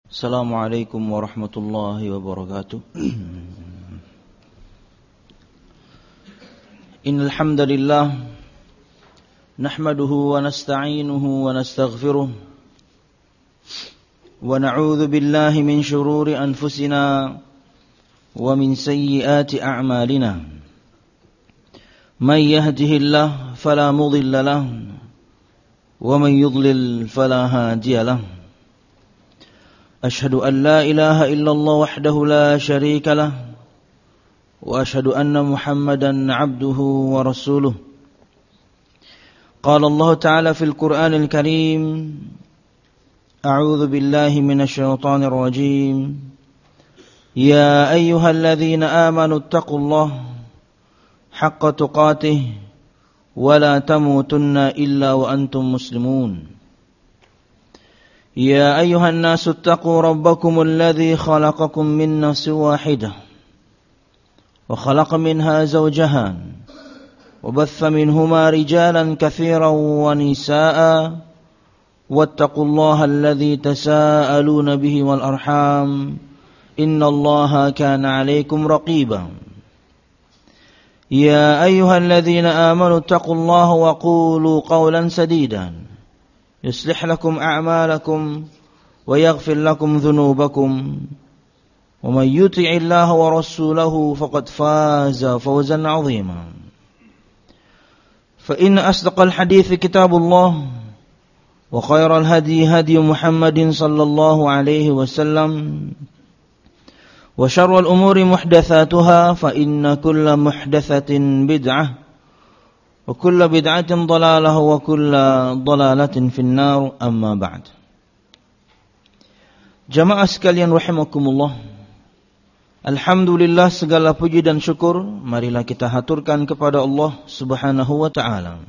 Assalamualaikum warahmatullahi wabarakatuh. Innal hamdalillah nahmaduhu wa nasta'inuhu wa nastaghfiruh wa na'udzu billahi min shururi anfusina wa min sayyiati a'malina. May yahdihillahu fala mudilla lahu wa man yudlil fala hadiya lahu. أشهد أن لا إله إلا الله وحده لا شريك له وأشهد أن محمدا عبده ورسوله. قال الله تعالى في القرآن الكريم: أعوذ بالله من الشيطان الرجيم. يا أيها الذين آمنوا اتقوا الله حق تقاته ولا تموتن إلا وأنتم مسلمون. يا أيها الناس اتقوا ربكم الذي خلقكم من نفس واحدة وخلق منها زوجها وبث منهما رجالا كثيرا ونساء واتقوا الله الذي تساءلون به والأرحام إن الله كان عليكم رقيبا. يا أيها الذين آمنوا اتقوا الله وقولوا قولا سديدا يصلح لكم أعمالكم ويغفر لكم ذنوبكم ومن يطع الله ورسوله فقد فاز فوزا عظيما. فإن أصدق الحديث كتاب الله وخير الهدي هدي محمد صلى الله عليه وسلم وشر الأمور محدثاتها فإن كل محدثة بدعة وكل بدعة ضلالة وكل ضلالة في النار أما بعد. Jamaah sekalian rahimakumullah, alhamdulillah, segala puji dan syukur marilah kita haturkan kepada Allah Subhanahu wa taala.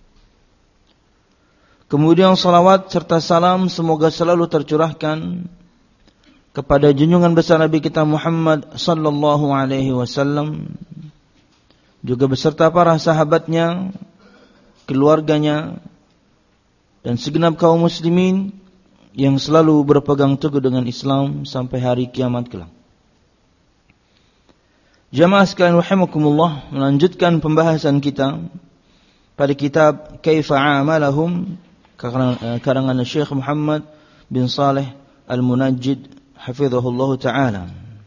Kemudian salawat serta salam semoga selalu tercurahkan kepada junjungan besar Nabi kita Muhammad sallallahu alaihi wasallam, juga beserta para sahabatnya, keluarganya, dan segenap kaum muslimin yang selalu berpegang teguh dengan Islam sampai hari kiamat kelak. Jamaah sekalian rahimakumullah, melanjutkan pembahasan kita pada kitab Kaifa Amalahum karangan Syekh Muhammad bin Saleh Al-Munajjid hafizahullah ta'ala,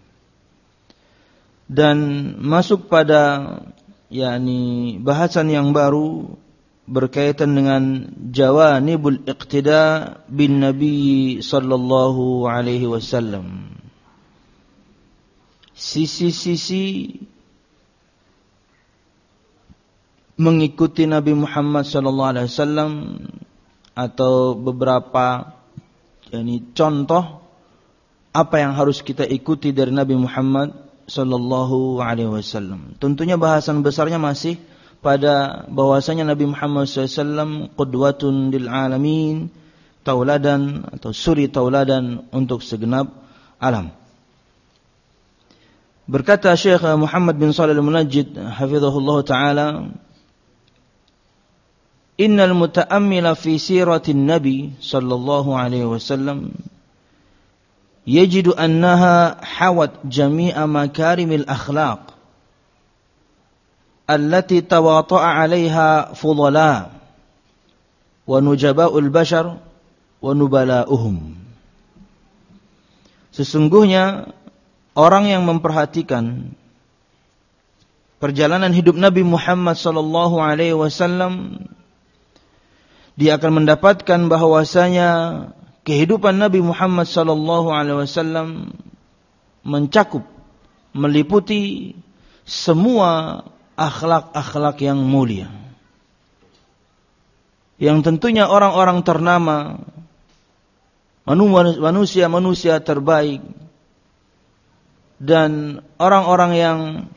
dan masuk pada bahasan yang baru berkaitan dengan jawanibul iqtida bin Nabi sallallahu alaihi wasallam, sisi-sisi mengikuti Nabi Muhammad sallallahu alaihi wasallam, atau beberapa contoh apa yang harus kita ikuti dari Nabi Muhammad sallallahu alaihi wasallam. Tentunya bahasan besarnya masih pada bahwasanya Nabi Muhammad SAW qudwatun lil alamin, tauladan atau suri tauladan untuk segenap alam. Berkata Syekh Muhammad bin Shalih Al-Munajjid hafizahullah taala, innal muta'ammila fi siratin nabi sallallahu alaihi wasallam yajidu annaha hawat jami'a makarimil akhlaq allati tawata'a 'alaiha fudala wa nujaba'ul bashar wa nubala'uhum. Sesungguhnya orang yang memperhatikan perjalanan hidup Nabi Muhammad sallallahu alaihi wasallam, dia akan mendapatkan bahwasanya kehidupan Nabi Muhammad sallallahu alaihi wasallam mencakup, meliputi semua akhlak-akhlak yang mulia, yang tentunya orang-orang ternama, manusia-manusia terbaik, dan orang-orang yang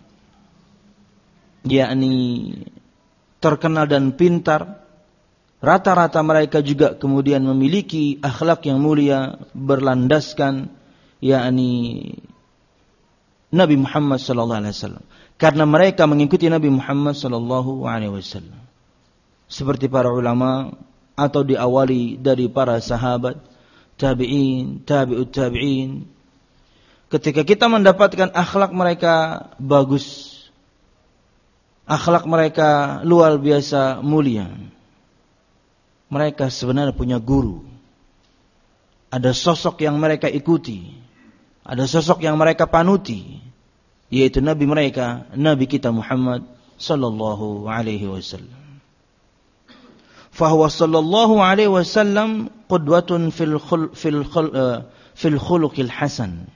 terkenal dan pintar, rata-rata mereka juga kemudian memiliki akhlak yang mulia berlandaskan Nabi Muhammad sallallahu alaihi wasallam, karena mereka mengikuti Nabi Muhammad sallallahu alaihi wasallam. Seperti para ulama atau diawali dari para sahabat, tabi'in, tabi'ut tabi'in. Ketika kita mendapatkan akhlak mereka bagus, akhlak mereka luar biasa mulia, mereka sebenarnya punya guru. Ada sosok yang mereka ikuti, ada sosok yang mereka panuti, yaitu Nabi mereka, Nabi kita Muhammad sallallahu alaihi wasallam. Fahuwa sallallahu alaihi wasallam qudwatun fil khuluqil hasan.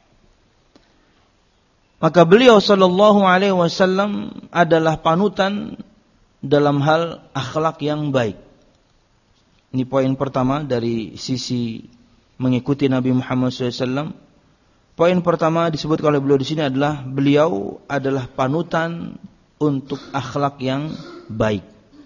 Maka beliau sallallahu alaihi wasallam adalah panutan dalam hal akhlak yang baik. Ini poin pertama dari sisi mengikuti Nabi Muhammad SAW. Poin pertama disebut oleh beliau di sini adalah beliau adalah panutan untuk akhlak yang baik.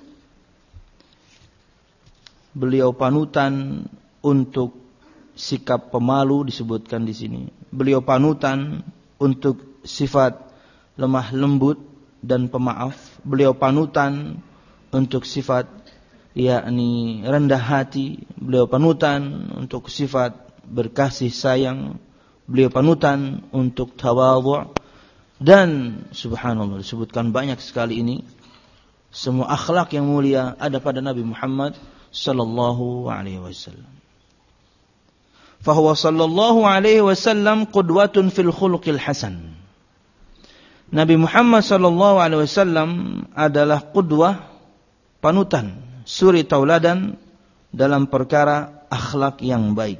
Beliau panutan untuk sikap pemalu disebutkan di sini. Beliau panutan untuk sifat lemah lembut dan pemaaf. Beliau panutan untuk sifat yakni rendah hati. Beliau panutan untuk sifat berkasih sayang. Beliau panutan untuk tawadhu'. Dan subhanallah disebutkan banyak sekali ini. Semua akhlak yang mulia ada pada Nabi Muhammad sallallahu alaihi wasallam. Fahuwa sallallahu alaihi wasallam qudwatun fil khuluqil hasan. Nabi Muhammad sallallahu alaihi wasallam adalah qudwah, panutan, suri tauladan dalam perkara akhlak yang baik.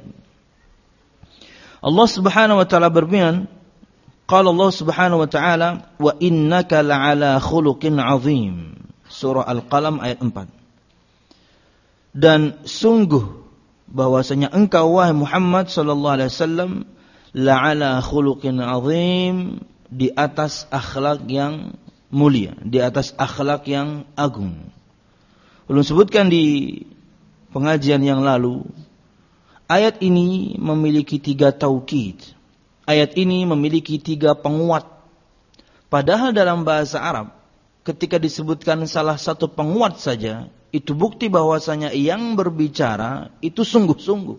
Allah Subhanahu wa taala berfirman, qala Allah Subhanahu wa taala, wa innaka la'ala khuluqin 'azim. Surah Al-Qalam ayat 4. Dan sungguh bahwasanya engkau wahai Muhammad sallallahu alaihi wasallam la'ala khuluqin 'azim, di atas akhlak yang mulia, di atas akhlak yang agung. Belum sebutkan di pengajian yang lalu, ayat ini memiliki 3 taukid. Ayat ini memiliki 3 penguat. Padahal dalam bahasa Arab, ketika disebutkan salah satu penguat saja, itu bukti bahwasanya yang berbicara itu sungguh-sungguh.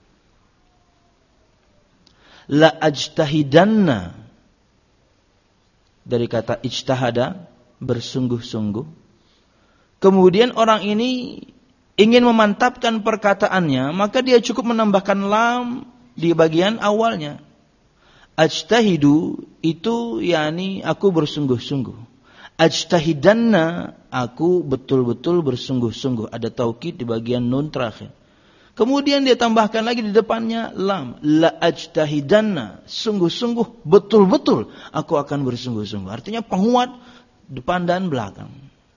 La ajtahidanna, dari kata ijtahada, bersungguh-sungguh. Kemudian orang ini ingin memantapkan perkataannya, maka dia cukup menambahkan lam di bagian awalnya. Ajtahidu itu yakni aku bersungguh-sungguh. Ajtahidanna, aku betul-betul bersungguh-sungguh. Ada taukid di bagian nun terakhir. Kemudian dia tambahkan lagi di depannya lam. La ajtahidanna, sungguh-sungguh, betul-betul aku akan bersungguh-sungguh. Artinya penguat depan dan belakang.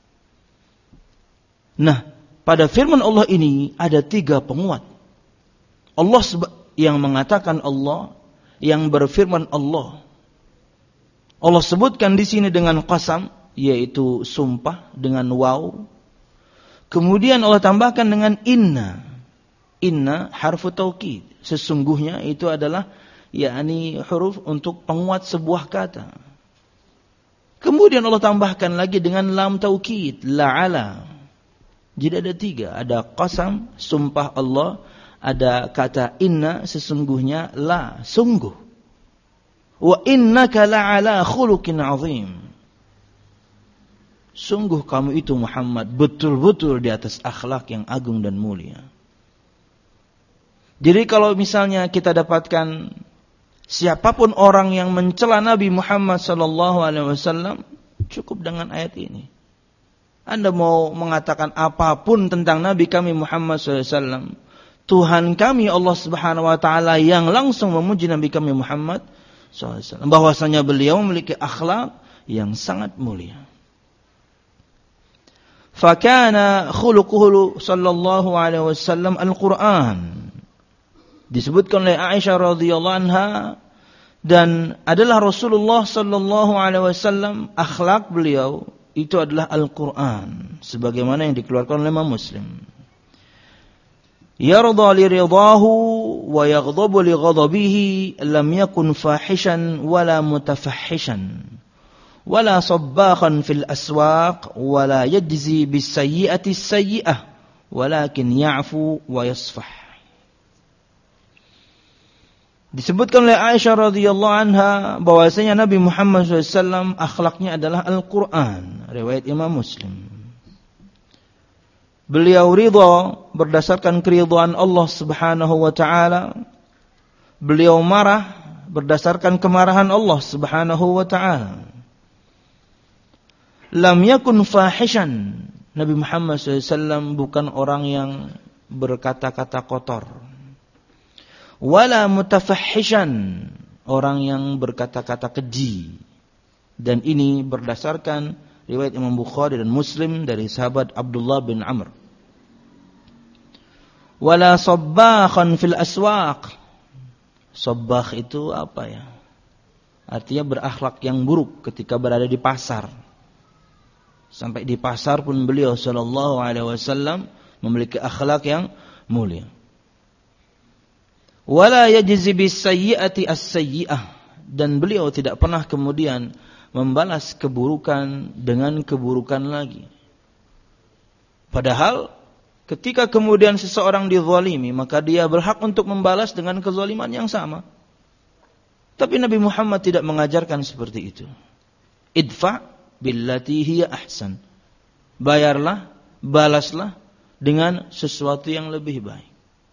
Nah, pada firman Allah ini ada 3 penguat. Allah yang mengatakan Allah, yang berfirman Allah. Allah sebutkan di sini dengan qasam, yaitu sumpah dengan waw. Kemudian Allah tambahkan dengan inna. Inna harfu taukid. Sesungguhnya itu adalah yakni huruf untuk penguat sebuah kata. Kemudian Allah tambahkan lagi dengan lam taukid, la'ala. Jadi ada 3, ada qasam, sumpah Allah, ada kata inna, sesungguhnya, la, sungguh. Wa innaka la'ala khuluqin 'azim. Sungguh kamu itu Muhammad betul-betul di atas akhlak yang agung dan mulia. Jadi kalau misalnya kita dapatkan siapapun orang yang mencela Nabi Muhammad sallallahu alaihi wasallam, cukup dengan ayat ini. Anda mau mengatakan apapun tentang Nabi kami Muhammad sallallahu alaihi wasallam, Tuhan kami Allah Subhanahu wa taala yang langsung memuji Nabi kami Muhammad sallallahu alaihi wasallam, bahwasanya beliau memiliki akhlak yang sangat mulia. Fakana khuluquhu sallallahu alaihi wasallam Al-Qur'an. Disebutkan oleh Aisyah radhiyallahu anha, dan adalah Rasulullah sallallahu alaihi wasallam akhlak beliau itu adalah Al-Qur'an, sebagaimana yang dikeluarkan oleh Imam Muslim. Yarda li ridahu wa yaghdabu li ghadabihi, lam yakun fahishan wala mutafahishan wala sabbakhan fil aswaq wala yajzi bis sayyi'ati sayyi'ah walakin ya'fu wa yasfah. Disebutkan oleh Aisyah radhiyallahu anha bahwasanya Nabi Muhammad SAW akhlaknya adalah Al-Quran. Riwayat Imam Muslim. Beliau ridha berdasarkan keridhaan Allah Subhanahu wa taala. Beliau marah berdasarkan kemarahan Allah Subhanahu wa taala. Lam yakun fahishan. Nabi Muhammad SAW bukan orang yang berkata-kata kotor. Wala mutafahishan, orang yang berkata-kata keji. Dan ini berdasarkan riwayat Imam Bukhari dan Muslim dari sahabat Abdullah bin Amr. Wala sabbakhan fil aswaq. Sabbakh itu apa ya? Artinya berakhlak yang buruk ketika berada di pasar. Sampai di pasar pun beliau sallallahu alaihi wasallam memiliki akhlak yang mulia. Wala yajzi bis sayyi'ati as-sayyi'ah, dan beliau tidak pernah kemudian membalas keburukan dengan keburukan lagi. Padahal ketika kemudian seseorang dizalimi, maka dia berhak untuk membalas dengan kezaliman yang sama. Tapi Nabi Muhammad tidak mengajarkan seperti itu. Idfa' billati hiya ahsan. Bayarlah, balaslah dengan sesuatu yang lebih baik.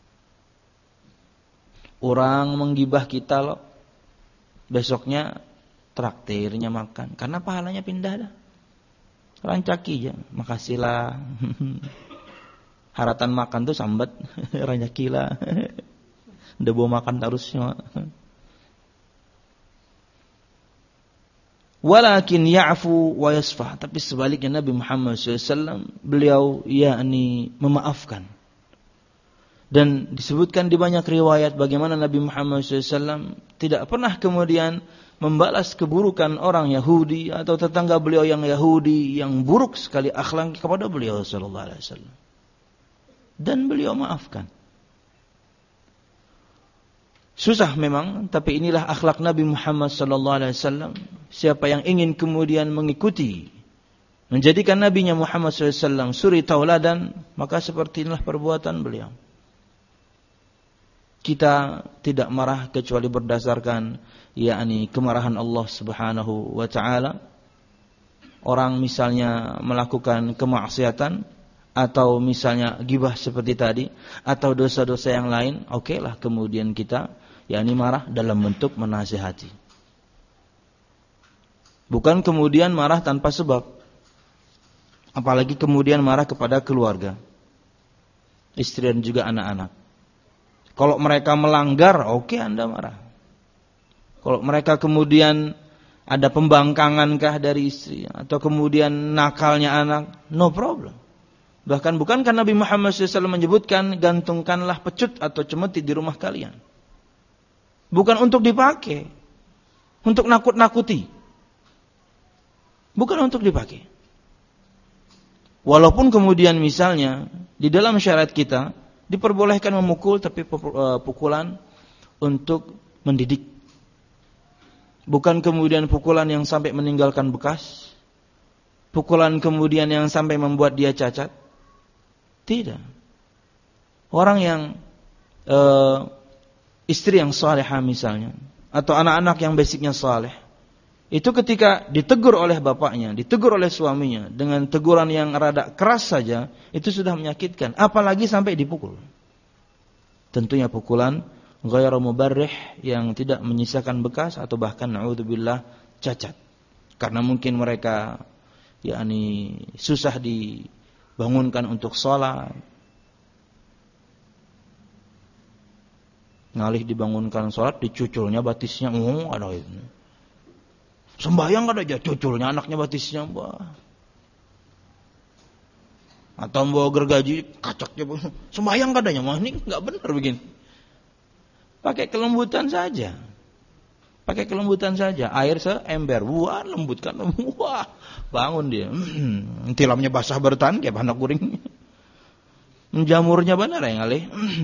Orang menggibah kita loh, besoknya traktirnya makan, karena pahalanya pindah dah. Rancaki aja, makasihlah. Haratan makan tuh sambat, rancakilah. Udah bawa makan terusnya. Walakin ya'fu wa yasfah. Tapi sebaliknya Nabi Muhammad SAW, beliau yakni memaafkan. Dan disebutkan di banyak riwayat bagaimana Nabi Muhammad SAW tidak pernah kemudian membalas keburukan orang Yahudi atau tetangga beliau yang Yahudi yang buruk sekali akhlak kepada beliau SAW. Dan beliau maafkan. Susah memang, tapi inilah akhlak Nabi Muhammad SAW. Siapa yang ingin kemudian mengikuti, menjadikan Nabinya Muhammad SAW suri tauladan, maka seperti inilah perbuatan beliau. Kita tidak marah kecuali berdasarkan yakni kemarahan Allah Subhanahu wa taala. Orang misalnya melakukan kemaksiatan atau misalnya ghibah seperti tadi atau dosa-dosa yang lain, okelah kemudian kita yakni marah dalam bentuk menasihati. Bukan kemudian marah tanpa sebab. Apalagi kemudian marah kepada keluarga, istri dan juga anak-anak. Kalau mereka melanggar, oke, Anda marah. Kalau mereka kemudian ada pembangkangankah dari istri atau kemudian nakalnya anak, no problem. Bahkan bukankah Nabi Muhammad SAW menyebutkan gantungkanlah pecut atau cemeti di rumah kalian. Bukan untuk dipakai, untuk nakut-nakuti. Bukan untuk dipakai. Walaupun kemudian misalnya di dalam syariat kita diperbolehkan memukul, tapi pukulan untuk mendidik. Bukan kemudian pukulan yang sampai meninggalkan bekas. Pukulan kemudian yang sampai membuat dia cacat. Tidak. Orang yang istri yang salihah misalnya, atau anak-anak yang basicnya saleh, itu ketika ditegur oleh bapaknya, ditegur oleh suaminya dengan teguran yang rada keras saja, itu sudah menyakitkan, apalagi sampai dipukul. Tentunya pukulan ghairu mubarrih yang tidak menyisakan bekas atau bahkan na'udzubillah cacat. Karena mungkin mereka yakni susah dibangunkan untuk salat. Ngalih dibangunkan salat, dicuculnya batisnya, ada itu. Sembahyang kada aja cuculnya anaknya batisnya, atau bawa gergaji kacaknya, sembahyang kadanya, mah ini enggak benar begini. Pakai kelembutan saja. Pakai kelembutan saja, air seember, wah lembutkan, wah bangun dia. Tilamnya basah bertahan kayak anak kuring. Menjamurnya benar ya ngalih.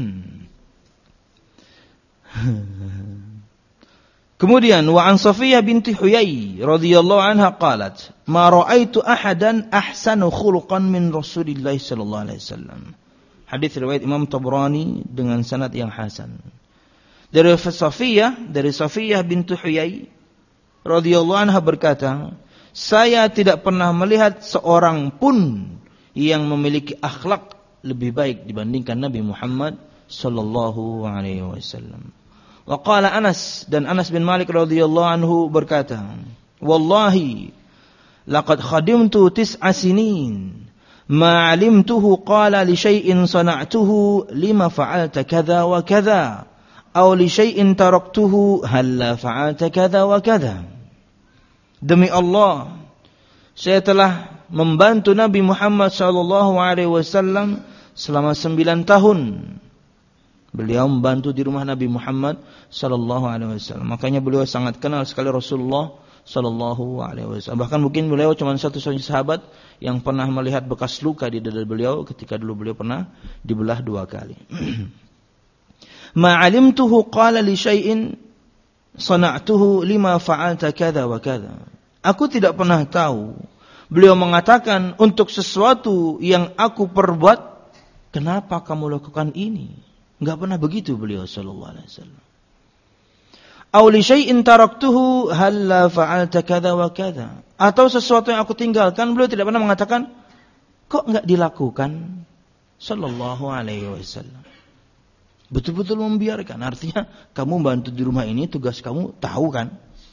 Kemudian wa an Safiyah binti Huyai radhiyallahu anha qalat ma ra'aitu ahadan ahsanu khuluqan min Rasulillah sallallahu alaihi wasallam. Hadis riwayat Imam Tabrani dengan sanad yang hasan. Dari Safiyah bintu Huyai radhiyallahu anha berkata, saya tidak pernah melihat seorang pun yang memiliki akhlak lebih baik dibandingkan Nabi Muhammad sallallahu alaihi wasallam. Wa qala Anas, dan Anas bin Malik radhiyallahu anhu berkata, wallahi laqad khadimtu 9 sinin ma 'alimtuhu qala li syai'in sana'tuhu lima fa'alta kadza wa kadza aw li syai'in taraktuhu hal fa'alta kadza wa kadza. Demi Allah, saya telah membantu Nabi Muhammad sallallahu alaihi wasallam selama 9 tahun. Beliau membantu di rumah Nabi Muhammad sallallahu alaihi wasallam. Makanya beliau sangat kenal sekali Rasulullah sallallahu alaihi wasallam. Bahkan mungkin beliau cuma satu-satunya sahabat yang pernah melihat bekas luka di dada beliau ketika dulu beliau pernah dibelah 2 kali. Ma'alimtuhu qala li syai'in sana'tuhu lima fa'alta kadza wa kadza. Aku tidak pernah tahu beliau mengatakan untuk sesuatu yang aku perbuat, kenapa kamu lakukan ini? Enggak pernah begitu beliau sallallahu alaihi wasallam. Aw li syai'in taraktuhu hal fa'alta kadza wa kadza. Atau sesuatu yang aku tinggalkan, beliau tidak pernah mengatakan, kok enggak dilakukan? Sallallahu alaihi wasallam. Betul-betul membiarkan. Artinya kamu bantu di rumah ini, tugas kamu tahu kan?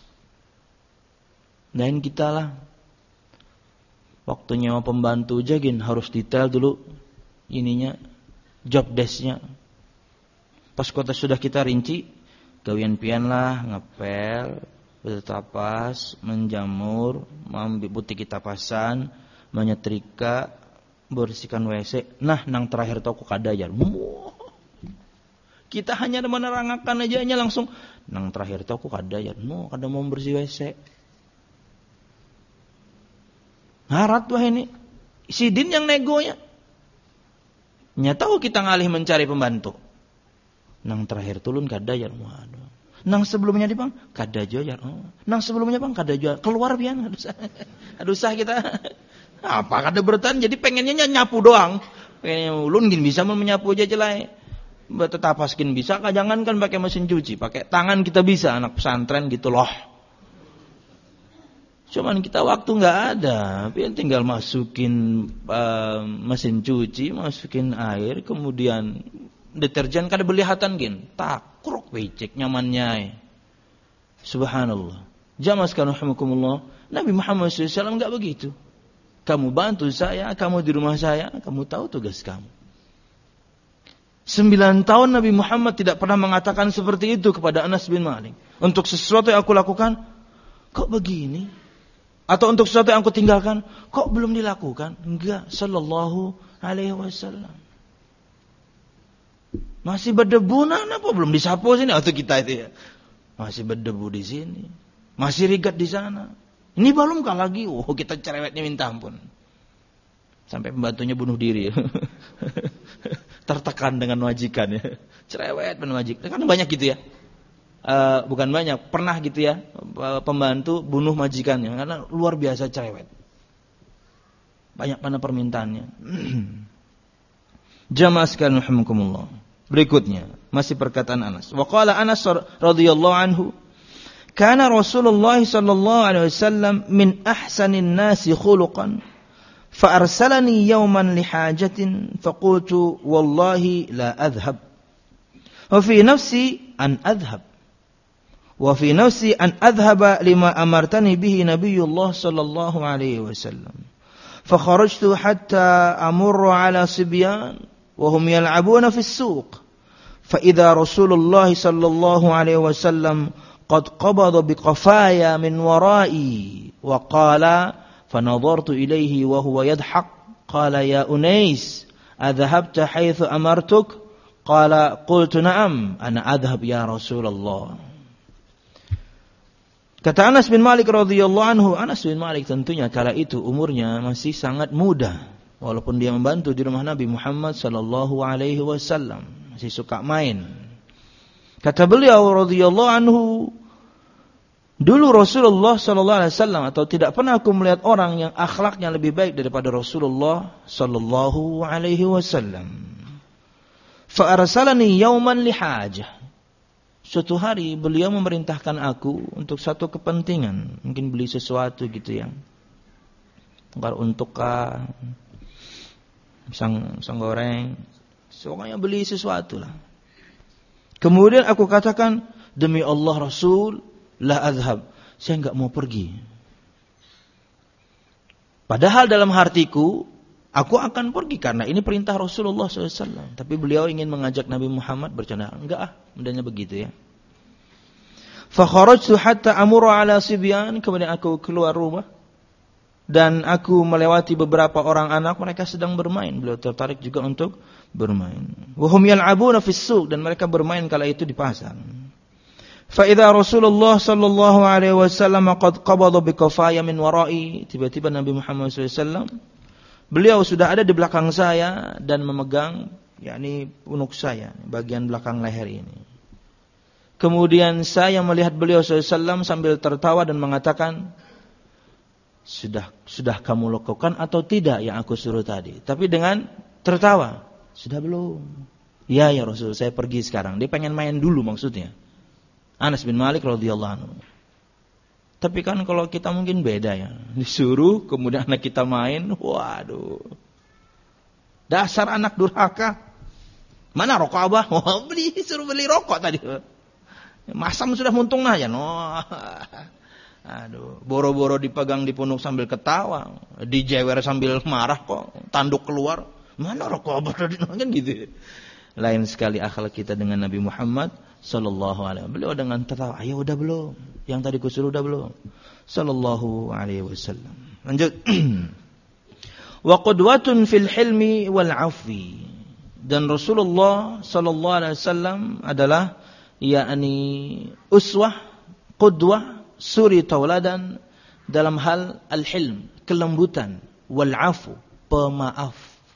Dan kita lah, waktu nyewa pembantu jagin harus detail dulu ininya, job desk-nya. Pas kota sudah kita rinci, gawian pian lah, ngepel, bertapas, menjamur, mengambil putih kita pasan, menyetrika, bersihkan WC. Nah, nang terakhir toko kadajar. Kita hanya menerangkan aja langsung, nang terakhir toko kadajar. Kada mau bersih WC. Harat wah ini. Sidin yang negonya. Nyatahu kita ngalih mencari pembantu. Nang terakhir tulun kadajar. Waduh. Nang sebelumnya di bang kadajar. Oh. Nang sebelumnya bang kadajar. Keluar pian. Aduh sah kita. Apa kada bertahan jadi pengennya nyapu doang. Pengennya ulun gin bisa menyapu aja jelai. Betapaskin bisa. Jangan kan pakai mesin cuci. Pakai tangan kita bisa. Anak pesantren gitu loh. Cuman kita waktu nggak ada, tinggal masukin mesin cuci, masukin air, kemudian deterjen kada belihatan gin, takruk becek nyamannya. Subhanallah. Jamaah sekalian rahimakumullah, Nabi Muhammad SAW nggak begitu. Kamu bantu saya, kamu di rumah saya, kamu tahu tugas kamu. 9 tahun Nabi Muhammad tidak pernah mengatakan seperti itu kepada Anas bin Malik. Untuk sesuatu yang aku lakukan, kok begini? Atau untuk sesuatu yang aku tinggalkan, kok belum dilakukan? Enggak, sallallahu alaihi wasallam. Masih berdebu, apa belum disapu sini? Atau kita itu ya, masih berdebu di sini, masih rigat di sana. Ini belum kah lagi? Oh, kita cerewetnya minta ampun. Sampai pembantunya bunuh diri. Tertekan dengan majikan ya. Cerewet dengan majikan. Kan banyak gitu ya. Bukan banyak, pernah gitu ya, pembantu bunuh majikannya karena luar biasa cerewet. Banyak mana permintaannya. Jamaah sekalian rahimakumullah. Berikutnya, masih perkataan Anas. Wa qala Anas radhiyallahu anhu, kana Rasulullah sallallahu alaihi wasallam min ahsanin nasi khuluqan, fa arsalani yawman li hajatin, fa qultu wallahi la adhhab. Wa fi nafsi an adhhab. وفي نفسي أن أذهب لما أمرتني به نبي الله صلى الله عليه وسلم فخرجت حتى أمر على صبيان وهم يلعبون في السوق فإذا رسول الله صلى الله عليه وسلم قد قبض بقفايا من ورائي وقال فنظرت إليه وهو يضحك قال يا أنيس أذهبت حيث أمرتك قال قلت نعم أنا أذهب يا رسول الله. Kata Anas bin Malik radhiyallahu anhu, Anas bin Malik tentunya kala itu umurnya masih sangat muda, walaupun dia membantu di rumah Nabi Muhammad sallallahu alaihi wasallam, masih suka main. Kata beliau radhiyallahu anhu, dulu Rasulullah sallallahu alaihi wasallam, atau tidak pernah aku melihat orang yang akhlaknya lebih baik daripada Rasulullah sallallahu alaihi wasallam. Fa arsalani yawman li hajah. suatu hari beliau memerintahkan aku untuk satu kepentingan, mungkin beli sesuatu gitu ya. Untuk pisang goreng, pokoknya beli sesuatu lah. Kemudian aku katakan, demi Allah Rasul, la azhab, saya enggak mau pergi. Padahal dalam hatiku, aku akan pergi karena ini perintah Rasulullah SAW. Tapi beliau ingin mengajak Nabi Muhammad bercanda. Enggak mudahnya begitu ya. Fa kharajtu hatta amuru ala sibyan, kemudian aku keluar rumah dan aku melewati beberapa orang anak, mereka sedang bermain. Beliau tertarik juga untuk bermain. Wa hum yal'abuna fis suq, dan mereka bermain kala itu di pasar. Fa idza Rasulullah sallallahu alaihi wasallam qad qabada bi kafaya min wara'i, tiba-tiba Nabi Muhammad SAW beliau sudah ada di belakang saya dan memegang yakni punuk saya, bagian belakang leher ini. Kemudian saya melihat beliau SAW sambil tertawa dan mengatakan, sudah kamu lakukan atau tidak yang aku suruh tadi? Tapi dengan tertawa, sudah belum? Ya Rasul, saya pergi sekarang. Dia pengen main dulu maksudnya. Anas bin Malik radhiyallahu anhu. Tapi kan kalau kita mungkin beda ya. Disuruh, kemudian anak kita main, waduh. Dasar anak durhaka. Mana rokok abah? Oh, suruh beli rokok tadi. Masam sudah muntung nah ya. Aduh, boro-boro dipegang di punuk sambil ketawa, dijewer sambil marah kok, tanduk keluar. Mana rokok abah tadi kan gitu. Lain sekali akhlak kita dengan Nabi Muhammad sallallahu alaihi wasallam. Beliau dengan tertawa, "Ayo udah belum? Yang tadi kusuruh udah belum?" Sallallahu alaihi wasallam. Lanjut. Wa qudwatun fil hilmi wal 'afwi. Dan Rasulullah sallallahu alaihi wasallam adalah yakni uswah, qudwah, suri tauladan dalam hal al-hilm, kelembutan, wal 'afu, pemaaf.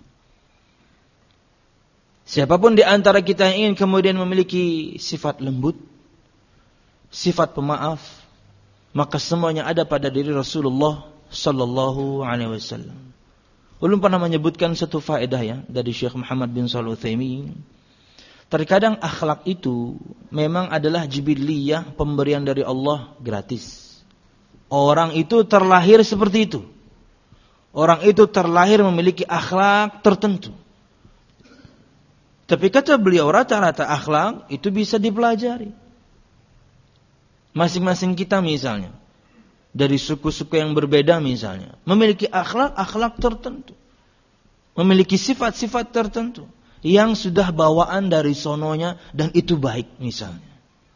Siapapun di antara kita yang ingin kemudian memiliki sifat lembut, sifat pemaaf, maka semuanya ada pada diri Rasulullah sallallahu alaihi wasallam. Ulun pernah menyebutkan satu faedah ya dari Syekh Muhammad bin Shalih Al-Utsaimin. Terkadang akhlak itu memang adalah jibiliyah, pemberian dari Allah gratis. Orang itu terlahir seperti itu. Orang itu terlahir memiliki akhlak tertentu. Tapi kata beliau, rata-rata akhlak itu bisa dipelajari. Masing-masing kita misalnya, dari suku-suku yang berbeda misalnya, memiliki akhlak tertentu. Memiliki sifat-sifat tertentu yang sudah bawaan dari sononya dan itu baik misalnya.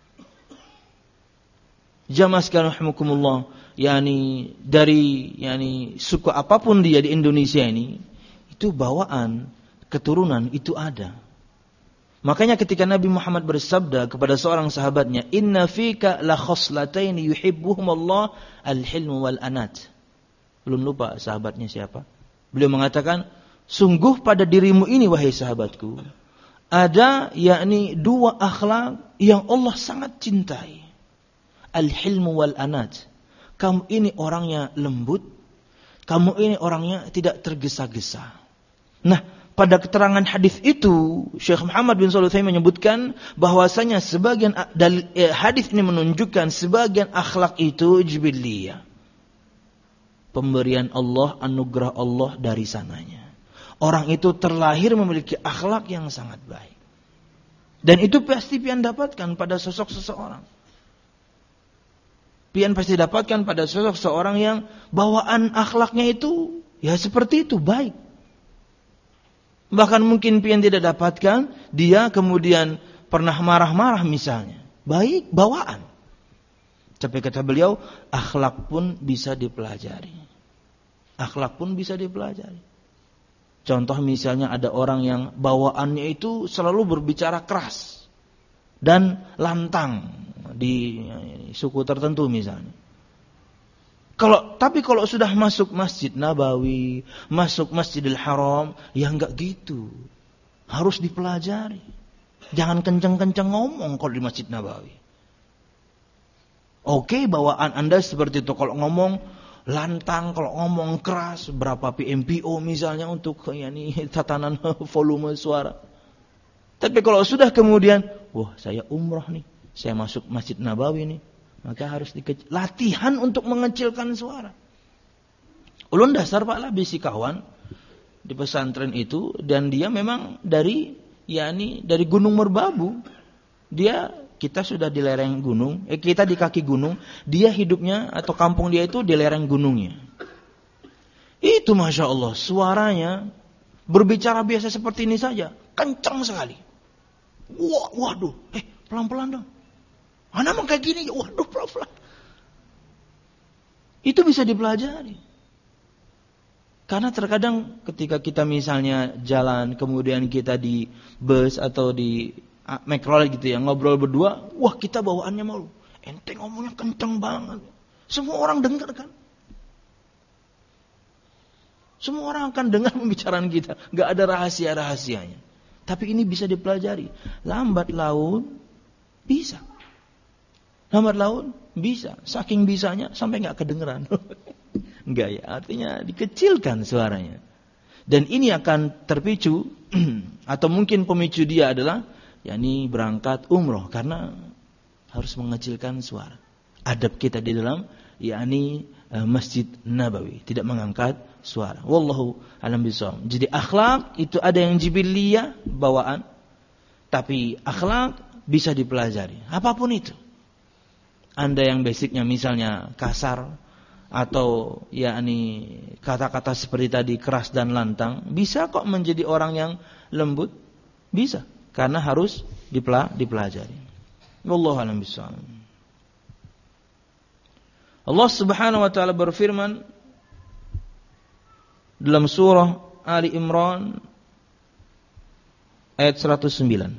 Jamaah sekalian rahimakumullah, dari suku apapun dia di Indonesia ini, itu bawaan keturunan itu ada. Makanya ketika Nabi Muhammad bersabda kepada seorang sahabatnya, "Inna fika la khoslatayn yuhibbuhumullah al-hilm wal anat." Belum lupa sahabatnya siapa. Beliau mengatakan, sungguh pada dirimu ini wahai sahabatku, ada yakni dua akhlak yang Allah sangat cintai. Al-hilm wal anat. Kamu ini orangnya lembut, kamu ini orangnya tidak tergesa-gesa. Nah, pada keterangan hadis itu, Syekh Muhammad bin Shalih Al-Utsaimin menyebutkan bahwasanya sebagian hadis ini menunjukkan sebagian akhlak itu jibiliyah. Pemberian Allah, anugerah Allah dari sananya. Orang itu terlahir memiliki akhlak yang sangat baik. Dan itu pasti pian dapatkan pada sosok seseorang. Pian pasti dapatkan pada sosok seorang yang bawaan akhlaknya itu ya seperti itu, baik. Bahkan mungkin pian tidak dapatkan, dia kemudian pernah marah-marah misalnya. Baik, bawaan. Tapi kata beliau, akhlak pun bisa dipelajari. Akhlak pun bisa dipelajari. Contoh misalnya ada orang yang bawaannya itu selalu berbicara keras dan lantang di suku tertentu misalnya. Tapi kalau sudah masuk Masjid Nabawi, masuk Masjidil Haram, ya enggak gitu. Harus dipelajari. Jangan kencang-kencang ngomong kalau di Masjid Nabawi. Oke, bawaan Anda seperti itu. Kalau ngomong lantang, kalau ngomong keras, berapa PMPO misalnya untuk tatanan volume suara. Tapi kalau sudah kemudian, wah saya umroh nih, Saya masuk Masjid Nabawi nih, maka harus latihan untuk mengecilkan suara. Ulun dasar Pak lah bisi kawan di pesantren itu, dan dia memang dari Gunung Merbabu. Kita sudah di lereng gunung, kita di kaki gunung, dia hidupnya atau kampung dia itu di lereng gunungnya. Itu Masya Allah, suaranya berbicara biasa seperti ini saja, kencang sekali. Waduh, pelan-pelan dong. Anak emang kayak gini, waduh pelan-pelan. Itu bisa dipelajari. Karena terkadang ketika kita misalnya jalan, kemudian kita di bus atau di mikrolet gitu ya, ngobrol berdua, wah kita bawaannya malu. Ente ngomongnya kenceng banget. Semua orang dengar kan? Semua orang akan dengar pembicaraan kita. Gak ada rahasia-rahasianya. Tapi ini bisa dipelajari. Lambat laun bisa. Lambat laun bisa. Saking bisanya sampai gak kedengeran. Enggak ya, artinya dikecilkan suaranya. Dan ini akan terpicu atau mungkin pemicu dia adalah berangkat umroh karena harus mengecilkan suara. Adab kita di dalam Masjid Nabawi, tidak mengangkat suara. Wallahu a'lam bishawab. Jadi akhlak itu ada yang jibiliyah, bawaan, tapi akhlak bisa dipelajari. Apapun itu. Anda yang basicnya misalnya kasar, atau kata-kata seperti tadi keras dan lantang, bisa kok menjadi orang yang lembut, bisa, karena harus dipelajari. Wallahu a'lam bishawab. Allah Subhanahu wa taala berfirman dalam surah Ali Imran ayat 159.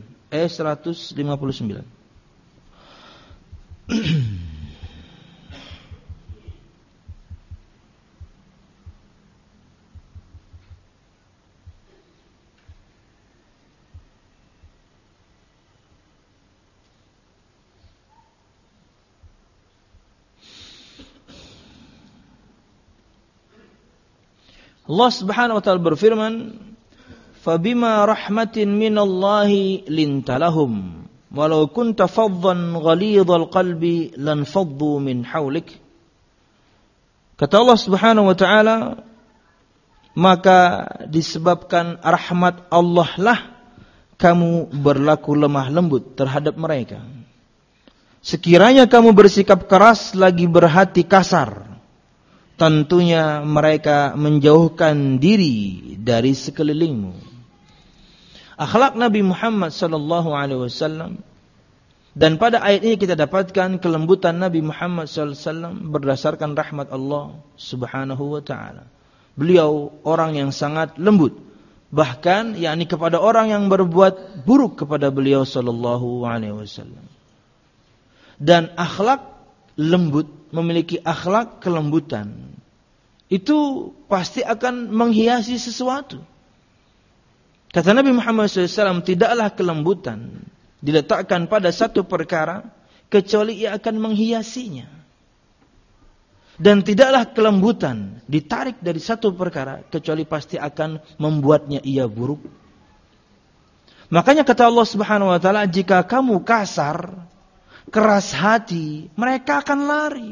Allah Subhanahu wa taala berfirman, "Fabima rahmatin minallahi lintalahum, walau kunta faddan ghalidhal qalbi lanfaddu min hawlik." Kata Allah Subhanahu wa taala, maka disebabkan rahmat Allah lah kamu berlaku lemah lembut terhadap mereka. Sekiranya kamu bersikap keras lagi berhati kasar, tentunya mereka menjauhkan diri dari sekelilingmu. Akhlak Nabi Muhammad sallallahu alaihi wasallam, dan pada ayat ini kita dapatkan kelembutan Nabi Muhammad sallallahu alaihi wasallam berdasarkan rahmat Allah Subhanahu wa taala. Beliau orang yang sangat lembut, bahkan kepada orang yang berbuat buruk kepada beliau sallallahu alaihi wasallam. Dan akhlak lembut, memiliki akhlak kelembutan, itu pasti akan menghiasi sesuatu. Kata Nabi Muhammad SAW, tidaklah kelembutan diletakkan pada satu perkara kecuali ia akan menghiasinya. Dan tidaklah kelembutan ditarik dari satu perkara kecuali pasti akan membuatnya ia buruk. Makanya kata Allah Subhanahu wa taala, jika kamu kasar, keras hati, mereka akan lari.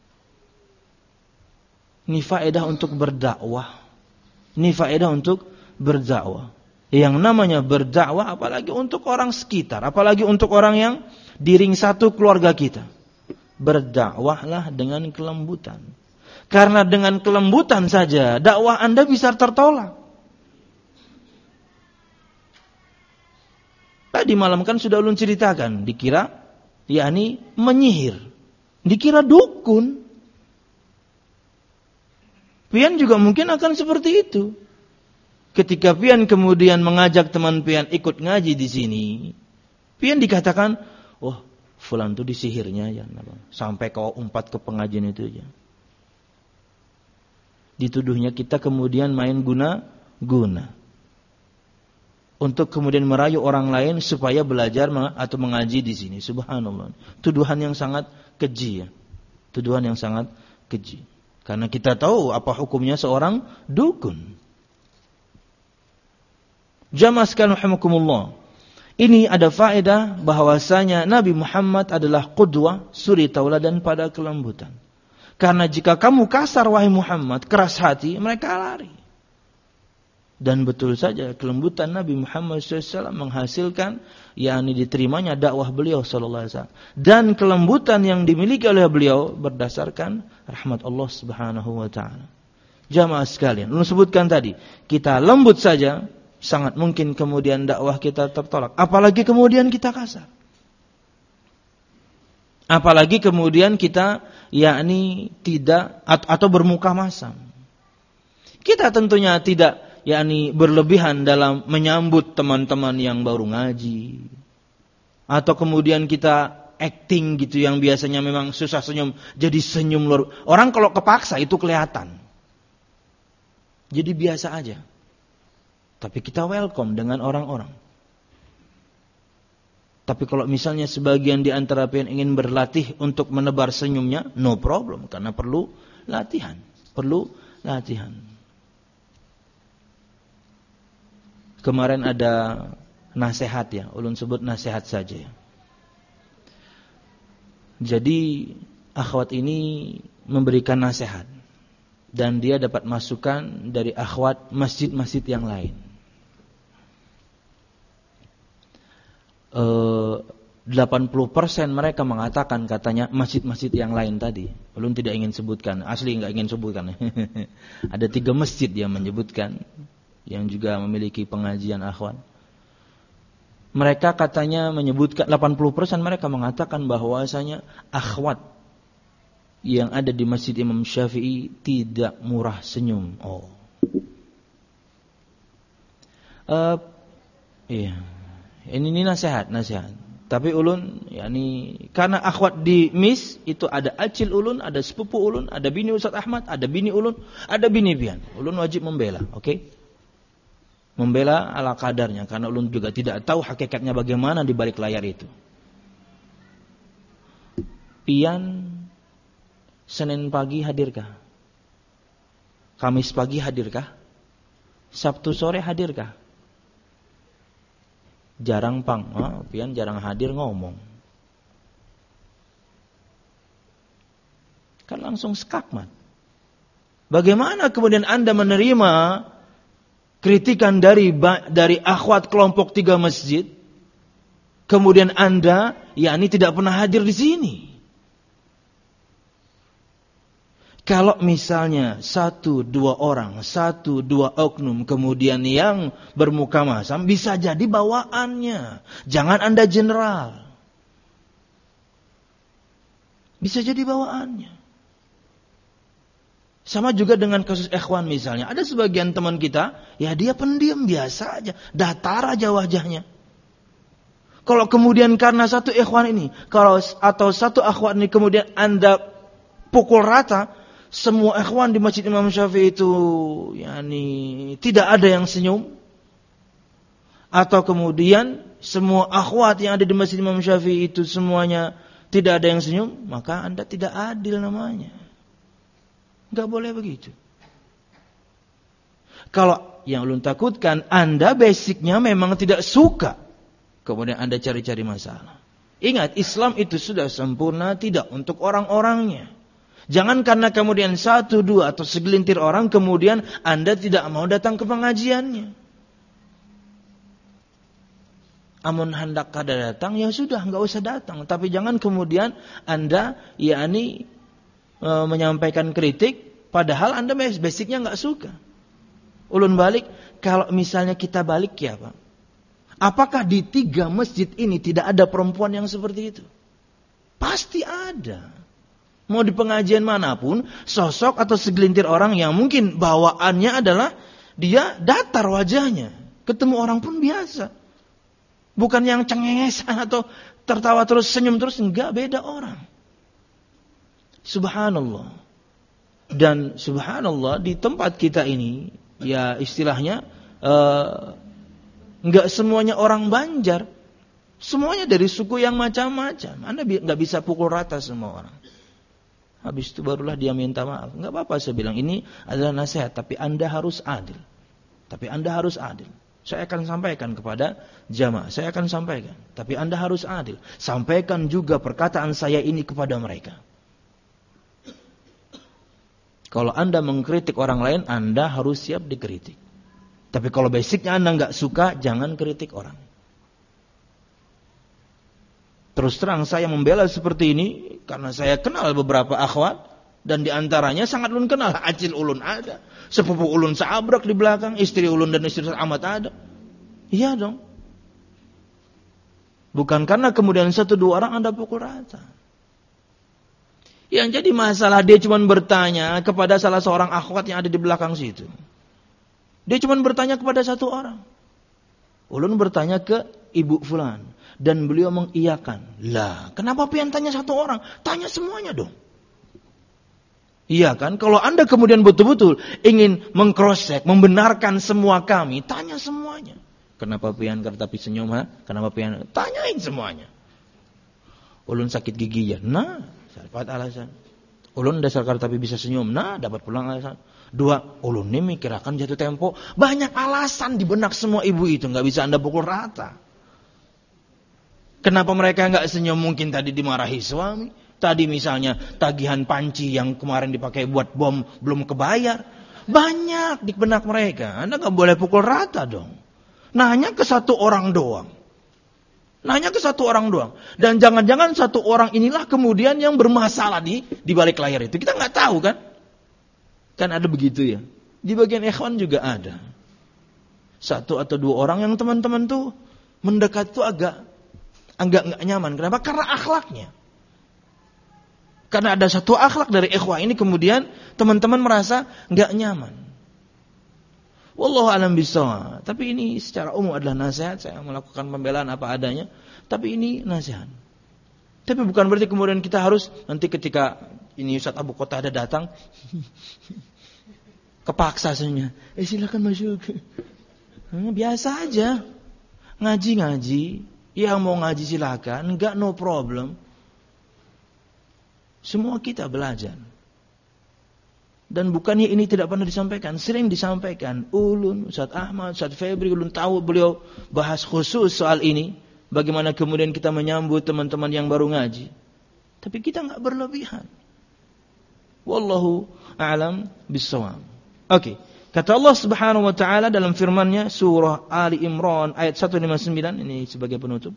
Ini faedah untuk berdakwah. Ini faedah untuk berdakwah. Yang namanya berdakwah, apalagi untuk orang sekitar, apalagi untuk orang yang di ring satu keluarga kita. Berdakwahlah dengan kelembutan. Karena dengan kelembutan saja dakwah Anda bisa tertolak. Tadi malam kan sudah ulun ceritakan, dikira menyihir, dikira dukun. Pian juga mungkin akan seperti itu. Ketika pian kemudian mengajak teman pian ikut ngaji di sini, pian dikatakan, "Wah, fulan tuh disihirnya ya, sampai kau umpat ke pengajian itu aja." Dituduhnya kita kemudian main guna-guna untuk kemudian merayu orang lain supaya belajar atau mengaji di sini. Subhanallah. Tuduhan yang sangat keji ya. Tuduhan yang sangat keji. Karena kita tahu apa hukumnya seorang dukun. Jamaah sekalian rahimakumullah. Ini ada faedah bahwasanya Nabi Muhammad adalah qudwah, suri tauladan pada kelembutan. Karena jika kamu kasar wahai Muhammad, keras hati, mereka lari. Dan betul saja kelembutan Nabi Muhammad SAW menghasilkan yakni diterimanya dakwah beliau SAW. Dan kelembutan yang dimiliki oleh beliau berdasarkan rahmat Allah Subhanahu wa taala. Jamaah sekalian, lu sebutkan tadi, kita lembut saja sangat mungkin kemudian dakwah kita tertolak, apalagi kemudian kita kasar. Apalagi kemudian kita yakni tidak atau bermuka masam. Kita tentunya tidak yakni berlebihan dalam menyambut teman-teman yang baru ngaji. Atau kemudian kita acting gitu yang biasanya memang susah senyum, jadi senyum luar. Orang kalau kepaksa itu kelihatan. Jadi biasa aja. Tapi kita welcome dengan orang-orang. Tapi kalau misalnya sebagian di antara pian ingin berlatih untuk menebar senyumnya, no problem. Karena perlu latihan. Perlu latihan. Kemarin ada nasihat ya, ulun sebut nasihat saja ya. Jadi akhwat ini memberikan nasihat dan dia dapat masukan dari akhwat masjid-masjid yang lain. 80% mereka mengatakan katanya masjid-masjid yang lain tadi. Ulun tidak ingin sebutkan, asli enggak ingin sebutkan. Ada 3 masjid yang menyebutkan yang juga memiliki pengajian akhwat. Mereka katanya menyebutkan 80% mereka mengatakan bahwasanya akhwat yang ada di Masjid Imam Syafi'i tidak murah senyum. Iya. Ini nasihat. Tapi ulun yakni karena akhwat di MIS itu ada acil ulun, ada sepupu ulun, ada bini Ustaz Ahmad, ada bini ulun, ada bini pian. Ulun wajib membela, oke? Membela ala kadarnya karena ulun juga tidak tahu hakikatnya bagaimana di balik layar itu. Pian Senin pagi hadirkah? Kamis pagi hadirkah? Sabtu sore hadirkah? Jarang pang, pian jarang hadir ngomong. Kan langsung skakmat. Bagaimana kemudian Anda menerima kritikan dari akhwat kelompok 3 masjid, kemudian Anda yakni tidak pernah hadir di sini? Kalau misalnya 1-2 orang, 1-2 oknum kemudian yang bermuka masam, bisa jadi bawaannya. Jangan Anda general. Bisa jadi bawaannya. Sama juga dengan kasus ikhwan misalnya. Ada sebagian teman kita, ya dia pendiam biasa aja. Datar aja wajahnya. Kalau kemudian karena satu ikhwan ini, atau satu akhwat ini kemudian Anda pukul rata, semua ikhwan di Masjid Imam Syafi'i itu yakni tidak ada yang senyum. Atau kemudian semua akhwat yang ada di Masjid Imam Syafi'i itu semuanya tidak ada yang senyum, maka Anda tidak adil namanya. Enggak boleh begitu. Kalau yang ulun takutkan Anda basicnya memang tidak suka, kemudian Anda cari-cari masalah. Ingat, Islam itu sudah sempurna tidak untuk orang-orangnya. Jangan karena kemudian 1-2 atau segelintir orang kemudian Anda tidak mau datang ke pengajiannya. Amun hendak kada datang, ya sudah, enggak usah datang. Tapi jangan kemudian Anda yakni menyampaikan kritik, padahal Anda basicnya enggak suka. Ulun balik, kalau misalnya kita balik ya Pak, apakah di 3 masjid ini tidak ada perempuan yang seperti itu? Pasti ada. Mau di pengajian manapun, sosok atau segelintir orang yang mungkin bawaannya adalah dia datar wajahnya, ketemu orang pun biasa. Bukan yang cengengesan atau tertawa terus, senyum terus, enggak, beda orang. Subhanallah. Dan subhanallah di tempat kita ini, ya istilahnya enggak semuanya orang Banjar. Semuanya dari suku yang macam-macam. Anda enggak bisa pukul rata semua orang. Habis itu barulah dia minta maaf. Enggak apa-apa, saya bilang ini adalah nasihat, tapi Anda harus adil. Saya akan sampaikan kepada jamaah, saya akan sampaikan. Tapi Anda harus adil. Sampaikan juga perkataan saya ini kepada mereka. Kalau Anda mengkritik orang lain, Anda harus siap dikritik. Tapi kalau basicnya Anda nggak suka, jangan kritik orang. Terus terang saya membela seperti ini karena saya kenal beberapa akhwat. Dan diantaranya sangat ulun kenal. Acil ulun ada. Sepupu ulun seabrak di belakang. Istri ulun dan istri amat ada. Iya dong. Bukan karena kemudian 1-2 orang Anda pukul rata. Yang jadi masalah dia cuma bertanya kepada salah seorang akhwat yang ada di belakang situ. Dia cuma bertanya kepada 1 orang. Ulun bertanya ke ibu fulan. Dan beliau mengiyakan. Lah, kenapa pian tanya 1 orang? Tanya semuanya dong. Iya kan? Kalau Anda kemudian betul-betul ingin meng-cross-check, membenarkan semua kami, tanya semuanya. Kenapa pian tapi senyum, ha? Kenapa pian? Tanyain semuanya. Ulun sakit gigi ya. Nah, dapat alasan. Ulun dasar tapi bisa senyum. Nah, dapat pulang alasan. 2, ulun ini mikirakan jatuh tempo. Banyak alasan di benak semua ibu itu. Nggak bisa Anda pukul rata. Kenapa mereka nggak senyum? Mungkin tadi dimarahi suami. Tadi misalnya tagihan panci yang kemarin dipakai buat bom belum kebayar. Banyak di benak mereka. Anda nggak boleh pukul rata dong. Nanya ke 1 orang doang. Nanya ke 1 orang doang. Dan jangan-jangan 1 orang inilah kemudian yang bermasalah di balik layar itu. Kita nggak tahu kan? Kan ada begitu ya. Di bagian ikhwan juga ada. 1 atau 2 orang yang teman-teman tuh mendekat tuh agak nggak nyaman. Kenapa? Karena akhlaknya. Karena ada 1 akhlak dari ikhwah ini kemudian teman-teman merasa nggak nyaman. Wallahu a'lam bishawab. Tapi ini secara umum adalah nasihat. Saya melakukan pembelaan apa adanya. Tapi ini nasihat. Tapi bukan berarti kemudian kita harus nanti ketika ini Ustaz Abu Kota ada datang kepaksa sebenarnya. Silakan masuk. Biasa aja. Ngaji-ngaji. Yang mau ngaji silakan. Enggak, no problem. Semua kita belajar. Dan bukannya ini tidak pernah disampaikan. Sering disampaikan. Ulun, Ustaz Ahmad, Ustaz Febri, ulun tahu beliau bahas khusus soal ini. Bagaimana kemudian kita menyambut teman-teman yang baru ngaji. Tapi kita enggak berlebihan. Wallahu a'lam bissawab. Oke. Kata Allah Subhanahu wa taala dalam firman-Nya surah Ali Imran ayat 159 ini sebagai penutup.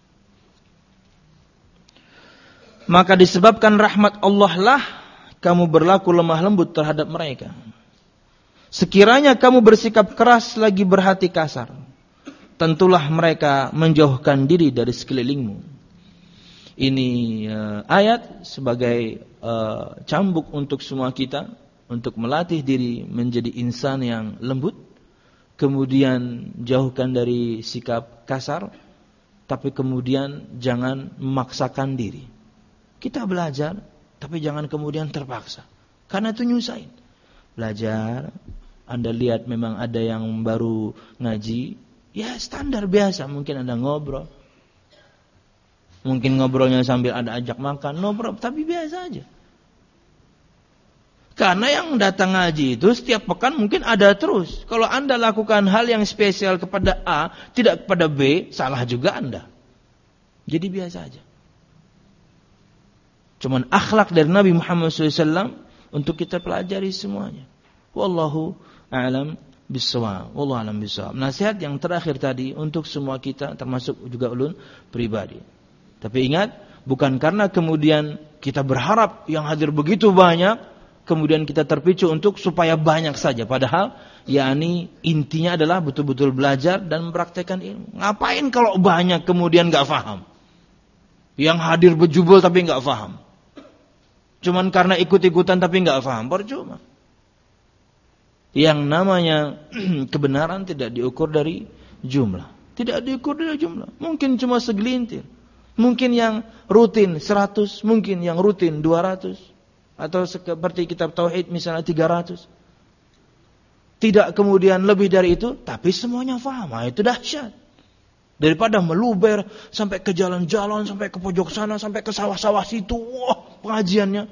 Maka disebabkan rahmat Allah lah kamu berlaku lemah lembut terhadap mereka. Sekiranya kamu bersikap keras lagi berhati kasar, tentulah mereka menjauhkan diri dari sekelilingmu. Ini ayat sebagai cambuk untuk semua kita untuk melatih diri menjadi insan yang lembut, kemudian jauhkan dari sikap kasar, tapi kemudian jangan memaksakan diri. Kita belajar, tapi jangan kemudian terpaksa. Karena itu nyusahin. Belajar, Anda lihat memang ada yang baru ngaji, ya standar biasa. Mungkin Anda ngobrol. Mungkin ngobrolnya sambil ada ajak makan, ngobrol, tapi biasa aja. Karena yang datang ngaji itu setiap pekan mungkin ada terus. Kalau Anda lakukan hal yang spesial kepada A, tidak kepada B, salah juga Anda. Jadi biasa aja. Cuman akhlak dari Nabi Muhammad SAW untuk kita pelajari semuanya. Wallahu a'lam bishawab. Wallahu a'lam bishawab. Nasihat yang terakhir tadi untuk semua kita, termasuk juga ulun pribadi. Tapi ingat, bukan karena kemudian kita berharap yang hadir begitu banyak, kemudian kita terpicu untuk supaya banyak saja. Padahal, yakni intinya adalah betul-betul belajar dan mempraktekkan ilmu. Ngapain kalau banyak kemudian nggak faham? Yang hadir berjubel tapi nggak faham. Cuman karena ikut-ikutan tapi nggak faham, percuma. Yang namanya kebenaran tidak diukur dari jumlah. Tidak diukur dari jumlah. Mungkin cuma segelintir. Mungkin yang rutin 100, mungkin yang rutin 200. Atau seperti kitab Tauhid misalnya 300. Tidak kemudian lebih dari itu, tapi semuanya faham. Nah, itu dahsyat. Daripada meluber sampai ke jalan-jalan, sampai ke pojok sana, sampai ke sawah-sawah situ. Wah, pengajiannya.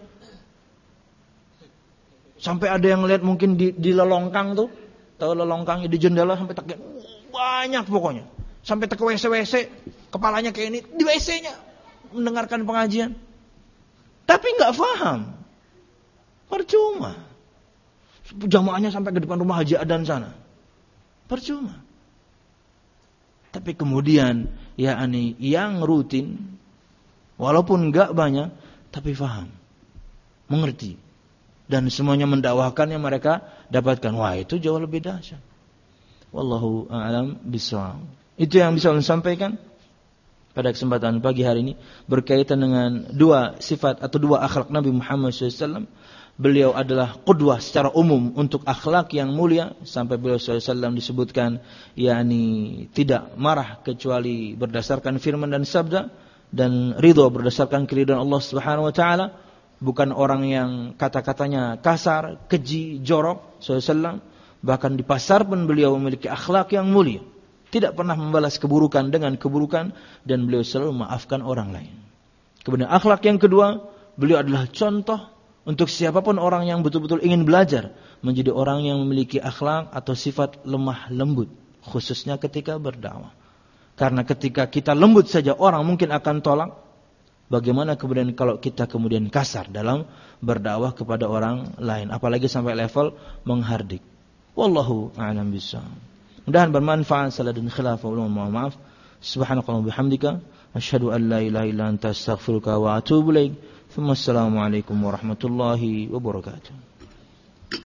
Sampai ada yang lihat mungkin di lelongkang tuh. Tahu lelongkang di jendela sampai tak banyak pokoknya. Sampai ke WC, kepalanya kayak ini, di WC-nya mendengarkan pengajian. Tapi nggak paham. Percuma. Jamaahnya sampai ke depan rumah Haji Adan sana. Percuma. Tapi kemudian yang rutin, walaupun nggak banyak, tapi paham, mengerti, dan semuanya mendakwahkan yang mereka dapatkan. Wah, itu jauh lebih dahsyat. Wallahu a'lam bishawab. Itu yang bisa saya sampaikan pada kesempatan pagi hari ini berkaitan dengan dua sifat atau dua akhlak Nabi Muhammad SAW. Beliau adalah qudwah secara umum untuk akhlak yang mulia, sampai beliau SAW disebutkan tidak marah kecuali berdasarkan firman dan sabda, dan ridho berdasarkan keridhaan Allah Subhanahu wa taala, bukan orang yang kata-katanya kasar, keji, jorok SAW. Bahkan di pasar pun beliau memiliki akhlak yang mulia, tidak pernah membalas keburukan dengan keburukan, dan beliau selalu memaafkan orang lain. Kemudian akhlak yang kedua, beliau adalah contoh untuk siapapun orang yang betul-betul ingin belajar menjadi orang yang memiliki akhlak atau sifat lemah lembut, khususnya ketika berdakwah. Karena ketika kita lembut saja orang mungkin akan tolak, bagaimana kemudian kalau kita kemudian kasar dalam berdakwah kepada orang lain, apalagi sampai level menghardik. Wallahu a'lam bishawab. Mudah-mudahan bermanfaat. Salah dan khilaf, mohon maaf. Subhanakallahumma bihamdika asyhadu an la ilaha illa anta astaghfiruka wa atubu ilaik. Assalamualaikum warahmatullahi wabarakatuh.